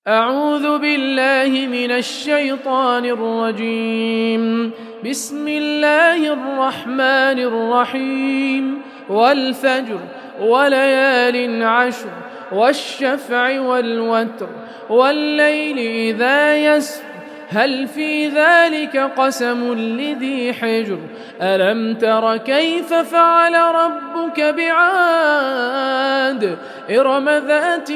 أعوذ بالله من الشيطان الرجيم. بسم الله الرحمن الرحيم. والفجر وليال عشر والشفع والوتر والليل إذا يسر هل في ذلك قسم لذي حجر ألم تر كيف فعل ربك بعاد إرم ذات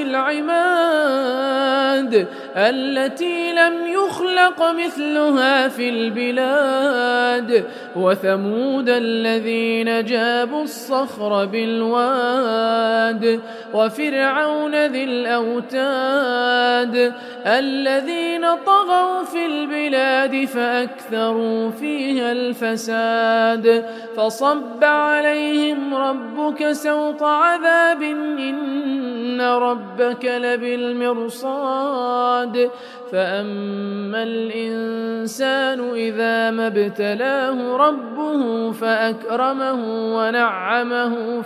العماد التي لم يخلق مثلها في البلاد وثمود الذين جابوا الصخر بالواد وفرعون ذي الأوتاد الذين طغوا في البلاد فأكثروا فيها الفساد فصب عليهم ربك سوط عذاب إن ربك لبالمرصاد فأما الإنسان إذا ما ابتلاه ربه فأكرمه ونعمه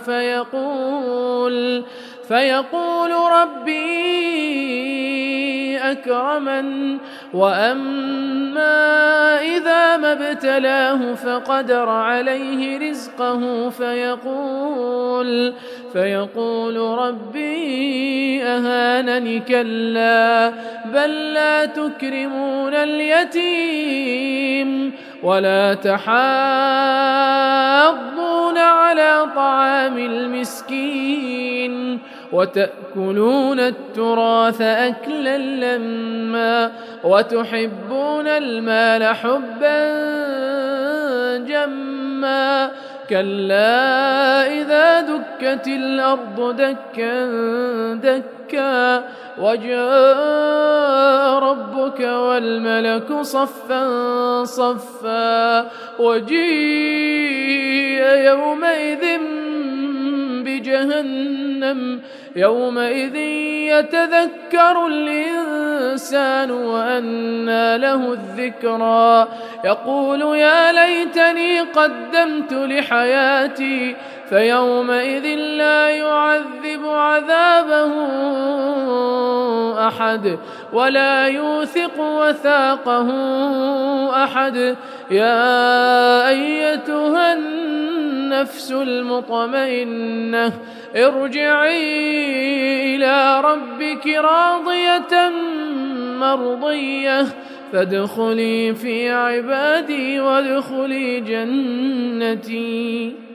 فيقول ربي أكرمن وأما إذا ما ابتلاه فقدر عليه رزقه فيقول ربي أهانني كلا بل لا تكرمون اليتيم ولا تحاضون على طعام المسكين وتأكلون التراث أكلا لما وتحبون المال حبا جما كلا إذا دكت الأرض دكا دكا وجاء ربك والملك صفا صفا وجيء يومئذ بجهنم يومئذ يتذكر الإنسان وأنى له الذكرى يقول يا ليتني قدمت لحياتي فيومئذ لا يعذب عذابه أحد ولا يوثق وثاقه أحد يا أيتها النفس المطمئنة ارجعي إلى ربك راضية مرضية فادخلي في عبادي وادخلي جنتي.